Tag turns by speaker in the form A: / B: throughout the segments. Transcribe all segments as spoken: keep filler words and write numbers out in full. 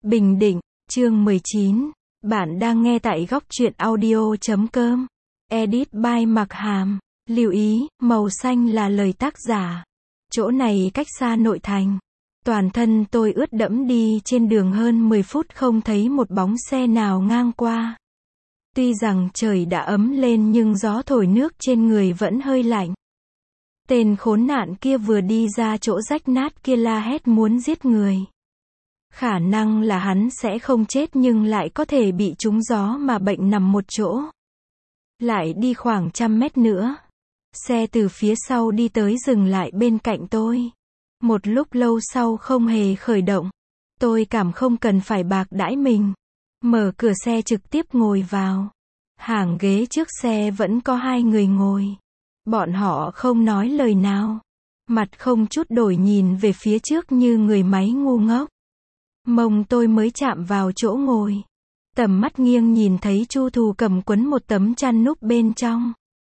A: Bình Định, chương mười chín. Bạn đang nghe tại góc truyện audio chấm com. Edit by Mặc Hàm. Lưu ý, màu xanh là lời tác giả. Chỗ này cách xa nội thành. Toàn thân tôi ướt đẫm đi trên đường hơn mười phút không thấy một bóng xe nào ngang qua. Tuy rằng trời đã ấm lên nhưng gió thổi nước trên người vẫn hơi lạnh. Tên khốn nạn kia vừa đi ra chỗ rách nát kia la hét muốn giết người. Khả năng là hắn sẽ không chết nhưng lại có thể bị trúng gió mà bệnh nằm một chỗ. Lại đi khoảng trăm mét nữa. Xe từ phía sau đi tới dừng lại bên cạnh tôi. Một lúc lâu sau không hề khởi động. Tôi cảm không cần phải bạc đãi mình. Mở cửa xe trực tiếp ngồi vào. Hàng ghế trước xe vẫn có hai người ngồi. Bọn họ không nói lời nào. Mặt không chút đổi nhìn về phía trước như người máy ngu ngốc. Mông tôi mới chạm vào chỗ ngồi. Tầm mắt nghiêng nhìn thấy Chu Thù cầm quấn một tấm chăn núp bên trong.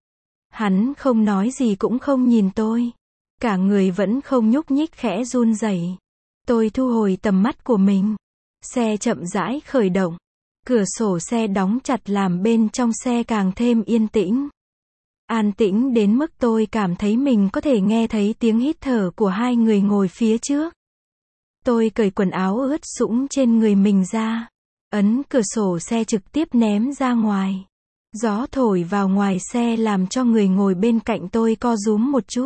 A: Hắn không nói gì cũng không nhìn tôi. Cả người vẫn không nhúc nhích khẽ run rẩy. Tôi thu hồi tầm mắt của mình. Xe chậm rãi khởi động. Cửa sổ xe đóng chặt làm bên trong xe càng thêm yên tĩnh. An tĩnh đến mức tôi cảm thấy mình có thể nghe thấy tiếng hít thở của hai người ngồi phía trước. Tôi cởi quần áo ướt sũng trên người mình ra. Ấn cửa sổ xe trực tiếp ném ra ngoài. Gió thổi vào ngoài xe làm cho người ngồi bên cạnh tôi co rúm một chút.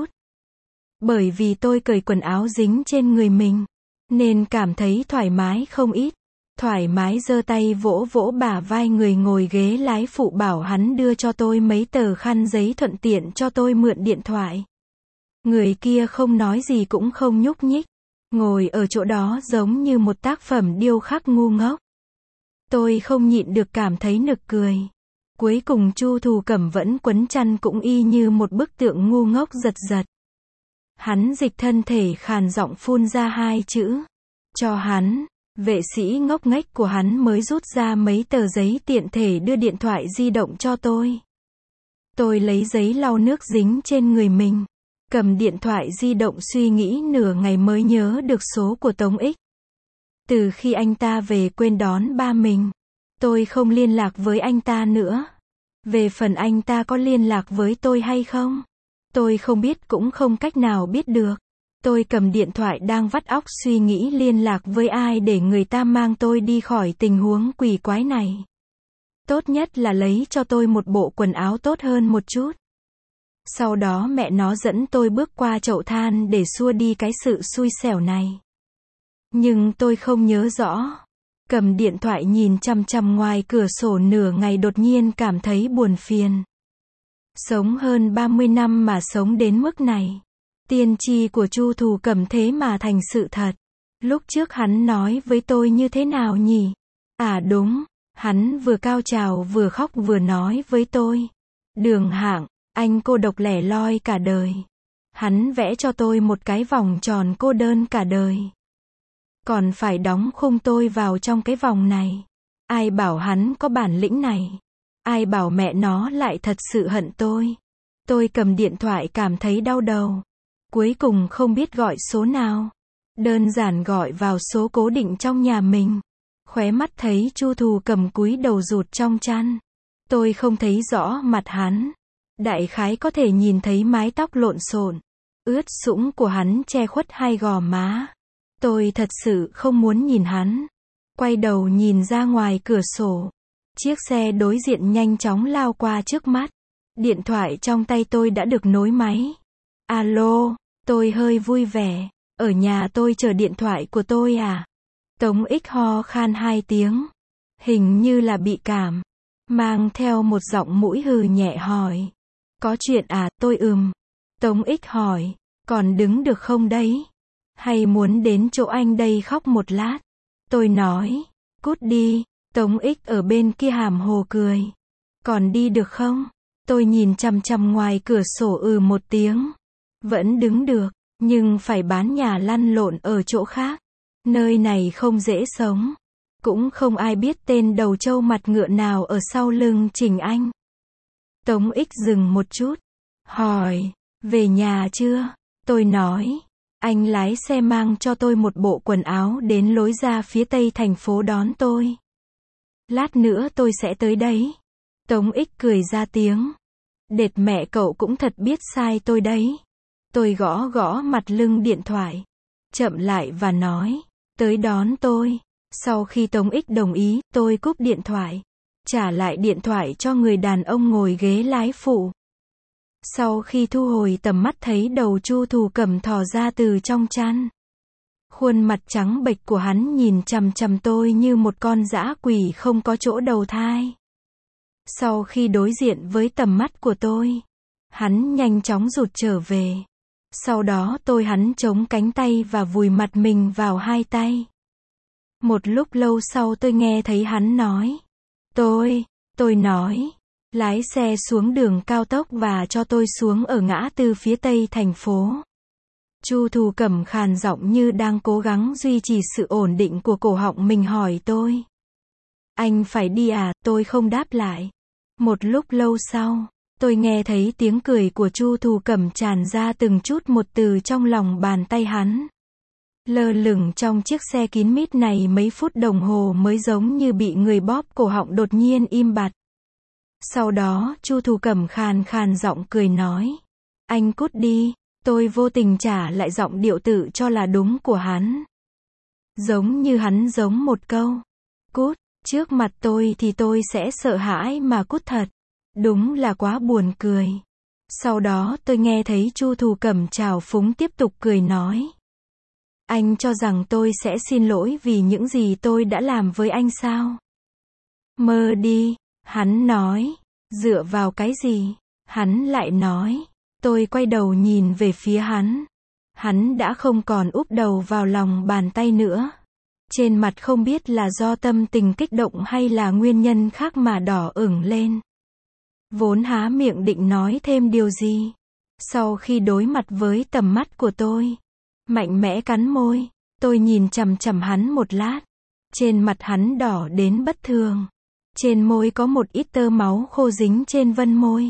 A: Bởi vì tôi cởi quần áo dính trên người mình, nên cảm thấy thoải mái không ít. Thoải mái giơ tay vỗ vỗ bả vai người ngồi ghế lái phụ bảo hắn đưa cho tôi mấy tờ khăn giấy thuận tiện cho tôi mượn điện thoại. Người kia không nói gì cũng không nhúc nhích. Ngồi ở chỗ đó giống như một tác phẩm điêu khắc ngu ngốc. Tôi không nhịn được cảm thấy nực cười. Cuối cùng Chu Thù Cẩm vẫn quấn chăn cũng y như một bức tượng ngu ngốc giật giật. Hắn dịch thân thể khàn giọng phun ra hai chữ. Cho hắn. Vệ sĩ ngốc nghếch của hắn mới rút ra mấy tờ giấy tiện thể đưa điện thoại di động cho tôi. Tôi lấy giấy lau nước dính trên người mình. Cầm điện thoại di động suy nghĩ nửa ngày mới nhớ được số của Tống Ích. Từ khi anh ta về quên đón ba mình, tôi không liên lạc với anh ta nữa. Về phần anh ta có liên lạc với tôi hay không, tôi không biết cũng không cách nào biết được. Tôi cầm điện thoại đang vắt óc suy nghĩ liên lạc với ai để người ta mang tôi đi khỏi tình huống quỷ quái này. Tốt nhất là lấy cho tôi một bộ quần áo tốt hơn một chút. Sau đó mẹ nó dẫn tôi bước qua chậu than để xua đi cái sự xui xẻo này. Nhưng tôi không nhớ rõ. Cầm điện thoại nhìn chằm chằm ngoài cửa sổ nửa ngày đột nhiên cảm thấy buồn phiền. Sống hơn ba mươi năm mà sống đến mức này. Tiên tri của Chu Thù Cẩm thế mà thành sự thật. Lúc trước hắn nói với tôi như thế nào nhỉ? À đúng, hắn vừa cao trào vừa khóc vừa nói với tôi. Đường Hạng, anh cô độc lẻ loi cả đời. Hắn vẽ cho tôi một cái vòng tròn cô đơn cả đời. Còn phải đóng khung tôi vào trong cái vòng này. Ai bảo hắn có bản lĩnh này? Ai bảo mẹ nó lại thật sự hận tôi? Tôi cầm điện thoại cảm thấy đau đầu. Cuối cùng không biết gọi số nào. Đơn giản gọi vào số cố định trong nhà mình. Khóe mắt thấy Chu Thù Cẩm cúi đầu rụt trong chăn. Tôi không thấy rõ mặt hắn. Đại khái có thể nhìn thấy mái tóc lộn xộn, ướt sũng của hắn che khuất hai gò má. Tôi thật sự không muốn nhìn hắn. Quay đầu nhìn ra ngoài cửa sổ. Chiếc xe đối diện nhanh chóng lao qua trước mắt. Điện thoại trong tay tôi đã được nối máy. Alo, tôi hơi vui vẻ. Ở nhà tôi chờ điện thoại của tôi à? Tống Ích ho khan hai tiếng. Hình như là bị cảm. Mang theo một giọng mũi hừ nhẹ hỏi. Có chuyện à? Tôi ừm. Tống Ích hỏi. Còn đứng được không đấy? Hay muốn đến chỗ anh đây khóc một lát? Tôi nói. Cút đi. Tống Ích ở bên kia hàm hồ cười. Còn đi được không? Tôi nhìn chằm chằm ngoài cửa sổ ừ một tiếng. Vẫn đứng được, nhưng phải bán nhà lăn lộn ở chỗ khác. Nơi này không dễ sống. Cũng không ai biết tên đầu trâu mặt ngựa nào ở sau lưng Trình Anh. Tống Ích dừng một chút. Hỏi, về nhà chưa? Tôi nói, Anh lái xe mang cho tôi một bộ quần áo đến lối ra phía tây thành phố đón tôi. Lát nữa tôi sẽ tới đấy. Tống Ích cười ra tiếng. Đệt mẹ cậu cũng thật biết sai tôi đấy. Tôi gõ gõ mặt lưng điện thoại. Chậm lại và nói. Tới đón tôi. Sau khi Tống Ích đồng ý, tôi cúp điện thoại. Trả lại điện thoại cho người đàn ông ngồi ghế lái phụ. Sau khi thu hồi tầm mắt thấy đầu Chu Thù Cẩm thò ra từ trong chăn. Khuôn mặt trắng bệch của hắn nhìn chằm chằm tôi như một con dã quỷ không có chỗ đầu thai. Sau khi đối diện với tầm mắt của tôi, hắn nhanh chóng rụt trở về. Sau đó tôi hắn chống cánh tay và vùi mặt mình vào hai tay. Một lúc lâu sau tôi nghe thấy hắn nói. Tôi, tôi nói. Lái xe xuống đường cao tốc và cho tôi xuống ở ngã tư phía tây thành phố. Chu Thù Cẩm khàn giọng như đang cố gắng duy trì sự ổn định của cổ họng mình hỏi tôi. Anh phải đi à? Tôi không đáp lại. Một lúc lâu sau, tôi nghe thấy tiếng cười của Chu Thù Cẩm tràn ra từng chút một từ trong lòng bàn tay hắn. Lơ lửng trong chiếc xe kín mít này mấy phút đồng hồ mới giống như bị người bóp cổ họng đột nhiên im bặt. Sau đó, Chu Thù Cẩm khàn khàn giọng cười nói. Anh cút đi. Tôi vô tình trả lại giọng điệu tự cho là đúng của hắn. Giống như hắn giống một câu. Cút, trước mặt tôi thì tôi sẽ sợ hãi mà cút thật. Đúng là quá buồn cười. Sau đó tôi nghe thấy Chu Thù Cẩm trào phúng tiếp tục cười nói. Anh cho rằng tôi sẽ xin lỗi vì những gì tôi đã làm với anh sao? Mơ đi, hắn nói. Dựa vào cái gì? Hắn lại nói. Tôi quay đầu nhìn về phía hắn. Hắn đã không còn úp đầu vào lòng bàn tay nữa. Trên mặt không biết là do tâm tình kích động hay là nguyên nhân khác mà đỏ ửng lên. Vốn há miệng định nói thêm điều gì. Sau khi đối mặt với tầm mắt của tôi, mạnh mẽ cắn môi. Tôi nhìn chằm chằm hắn một lát. Trên mặt hắn đỏ đến bất thường. Trên môi có một ít tơ máu khô dính trên vân môi.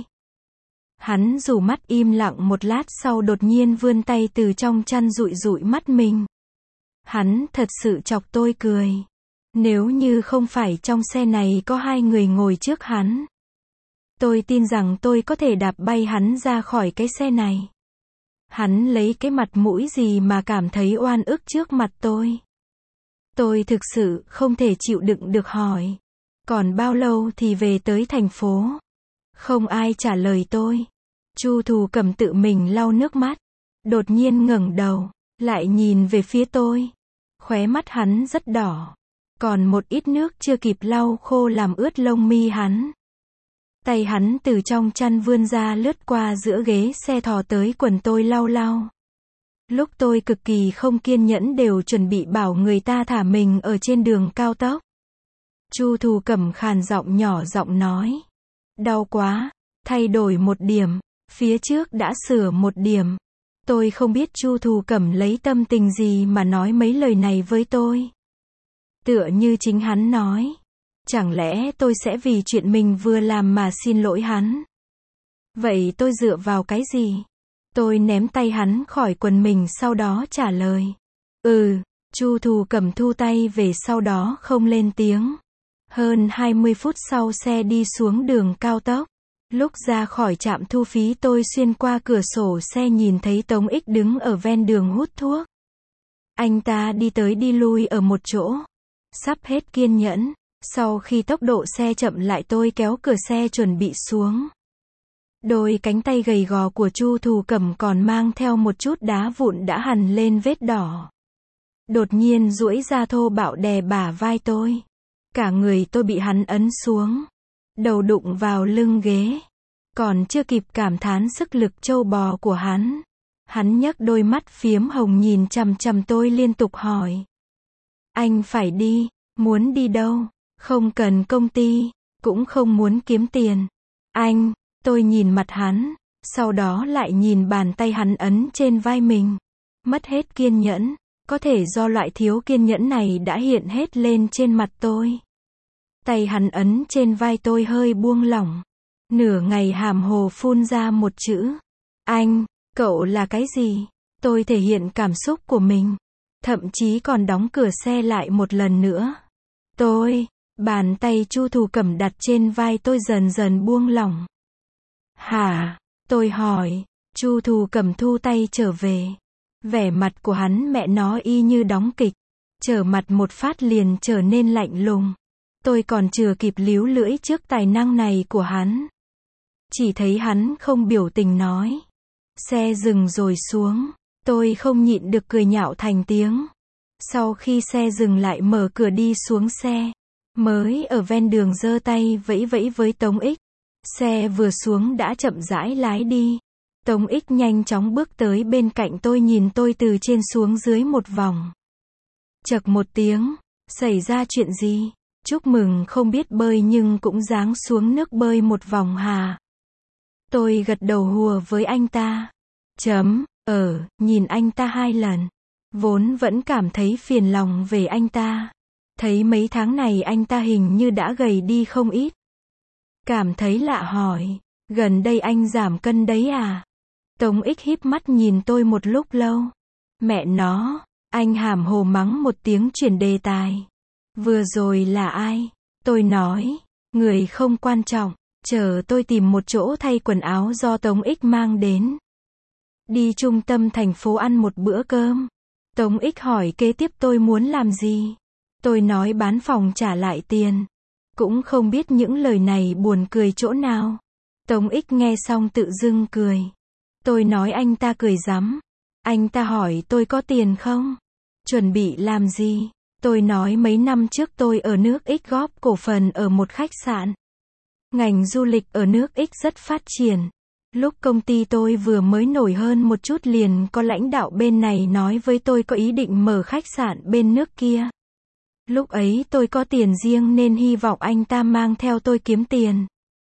A: Hắn rủ mắt im lặng một lát sau đột nhiên vươn tay từ trong chăn dụi dụi mắt mình. Hắn thật sự chọc tôi cười. Nếu như không phải trong xe này có hai người ngồi trước hắn, tôi tin rằng tôi có thể đạp bay hắn ra khỏi cái xe này. Hắn lấy cái mặt mũi gì mà cảm thấy oan ức trước mặt tôi. Tôi thực sự không thể chịu đựng được hỏi. Còn bao lâu thì về tới thành phố? Không ai trả lời tôi. Chu Thù Cẩm tự mình lau nước mắt. Đột nhiên ngẩng đầu, lại nhìn về phía tôi. Khóe mắt hắn rất đỏ. Còn một ít nước chưa kịp lau khô làm ướt lông mi hắn. Tay hắn từ trong chăn vươn ra lướt qua giữa ghế xe thò tới quần tôi lau lau. Lúc tôi cực kỳ không kiên nhẫn đều chuẩn bị bảo người ta thả mình ở trên đường cao tốc. Chu Thù Cẩm khàn giọng nhỏ giọng nói. Đau quá, thay đổi một điểm, phía trước đã sửa một điểm. Tôi không biết Chu Thù Cẩm lấy tâm tình gì mà nói mấy lời này với tôi. Tựa như chính hắn nói. Chẳng lẽ tôi sẽ vì chuyện mình vừa làm mà xin lỗi hắn? Vậy tôi dựa vào cái gì? Tôi ném tay hắn khỏi quần mình sau đó trả lời. Ừ, Chu Thù Cẩm thu tay về sau đó không lên tiếng. Hơn hai mươi phút sau xe đi xuống đường cao tốc. Lúc ra khỏi trạm thu phí tôi xuyên qua cửa sổ xe nhìn thấy Tống Ích đứng ở ven đường hút thuốc. Anh ta đi tới đi lui ở một chỗ. Sắp hết kiên nhẫn. Sau khi tốc độ xe chậm lại tôi kéo cửa xe chuẩn bị xuống. Đôi cánh tay gầy gò của Chu Thù Cẩm còn mang theo một chút đá vụn đã hằn lên vết đỏ. Đột nhiên duỗi ra thô bạo đè bả vai tôi. Cả người tôi bị hắn ấn xuống. Đầu đụng vào lưng ghế. Còn chưa kịp cảm thán sức lực trâu bò của hắn. Hắn nhấc đôi mắt phiếm hồng nhìn chằm chằm tôi liên tục hỏi. Anh phải đi, muốn đi đâu? Không cần công ty, cũng không muốn kiếm tiền. Anh, tôi nhìn mặt hắn, sau đó lại nhìn bàn tay hắn ấn trên vai mình. Mất hết kiên nhẫn, có thể do loại thiếu kiên nhẫn này đã hiện hết lên trên mặt tôi. Tay hắn ấn trên vai tôi hơi buông lỏng. Nửa ngày hàm hồ phun ra một chữ. Anh, cậu là cái gì? Tôi thể hiện cảm xúc của mình. Thậm chí còn đóng cửa xe lại một lần nữa. Tôi, bàn tay Chu Thủ Cẩm đặt trên vai tôi dần dần buông lỏng. Hả? Tôi hỏi. Chu Thủ Cẩm thu tay trở về. Vẻ mặt của hắn mẹ nó y như đóng kịch. Trở mặt một phát liền trở nên lạnh lùng. Tôi còn chưa kịp líu lưỡi trước tài năng này của hắn. Chỉ thấy hắn không biểu tình nói. Xe dừng rồi xuống. Tôi không nhịn được cười nhạo thành tiếng. Sau khi xe dừng lại mở cửa đi xuống xe. Mới ở ven đường giơ tay vẫy vẫy với Tống Ích. Xe vừa xuống đã chậm rãi lái đi. Tống Ích nhanh chóng bước tới bên cạnh tôi nhìn tôi từ trên xuống dưới một vòng. Chậc một tiếng. Xảy ra chuyện gì? Chúc mừng không biết bơi nhưng cũng giáng xuống nước bơi một vòng hà. Tôi gật đầu hùa với anh ta. Chấm, ở, nhìn anh ta hai lần. Vốn vẫn cảm thấy phiền lòng về anh ta. Thấy mấy tháng này anh ta hình như đã gầy đi không ít. Cảm thấy lạ hỏi. Gần đây anh giảm cân đấy à? Tống Ích híp mắt nhìn tôi một lúc lâu. Mẹ nó, anh hàm hồ mắng một tiếng chuyển đề tài. Vừa rồi là ai? Tôi nói. Người không quan trọng. Chờ tôi tìm một chỗ thay quần áo do Tống Ích mang đến. Đi trung tâm thành phố ăn một bữa cơm. Tống Ích hỏi kế tiếp tôi muốn làm gì. Tôi nói bán phòng trả lại tiền. Cũng không biết những lời này buồn cười chỗ nào. Tống Ích nghe xong tự dưng cười. Tôi nói anh ta cười rắm. Anh ta hỏi tôi có tiền không? Chuẩn bị làm gì? Tôi nói mấy năm trước tôi ở nước X góp cổ phần ở một khách sạn. Ngành du lịch ở nước X rất phát triển. Lúc công ty tôi vừa mới nổi hơn một chút liền có lãnh đạo bên này nói với tôi có ý định mở khách sạn bên nước kia. Lúc ấy tôi có tiền riêng nên hy vọng anh ta mang theo tôi kiếm tiền.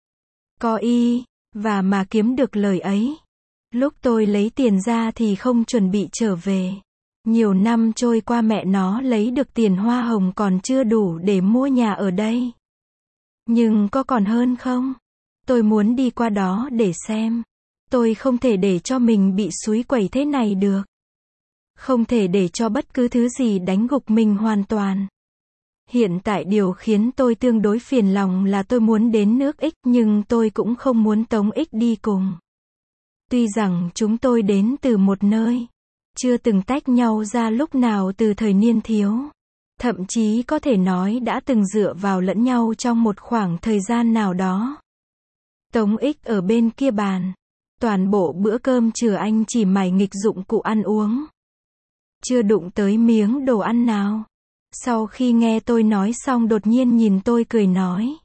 A: Có y, và mà kiếm được lời ấy. Lúc tôi lấy tiền ra thì không chuẩn bị trở về. Nhiều năm trôi qua mẹ nó lấy được tiền hoa hồng còn chưa đủ để mua nhà ở đây. Nhưng có còn hơn không? Tôi muốn đi qua đó để xem. Tôi không thể để cho mình bị xúi quẩy thế này được. Không thể để cho bất cứ thứ gì đánh gục mình hoàn toàn. Hiện tại điều khiến tôi tương đối phiền lòng là tôi muốn đến nước X nhưng tôi cũng không muốn Tống Ích đi cùng. Tuy rằng chúng tôi đến từ một nơi, chưa từng tách nhau ra lúc nào từ thời niên thiếu. Thậm chí có thể nói đã từng dựa vào lẫn nhau trong một khoảng thời gian nào đó. Tống Ích ở bên kia bàn. Toàn bộ bữa cơm trưa anh chỉ mải nghịch dụng cụ ăn uống. Chưa đụng tới miếng đồ ăn nào. Sau khi nghe tôi nói xong đột nhiên nhìn tôi cười nói.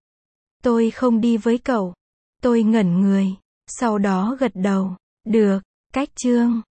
A: Tôi không đi với cậu. Tôi ngẩn người. Sau đó gật đầu. Được, cách chương.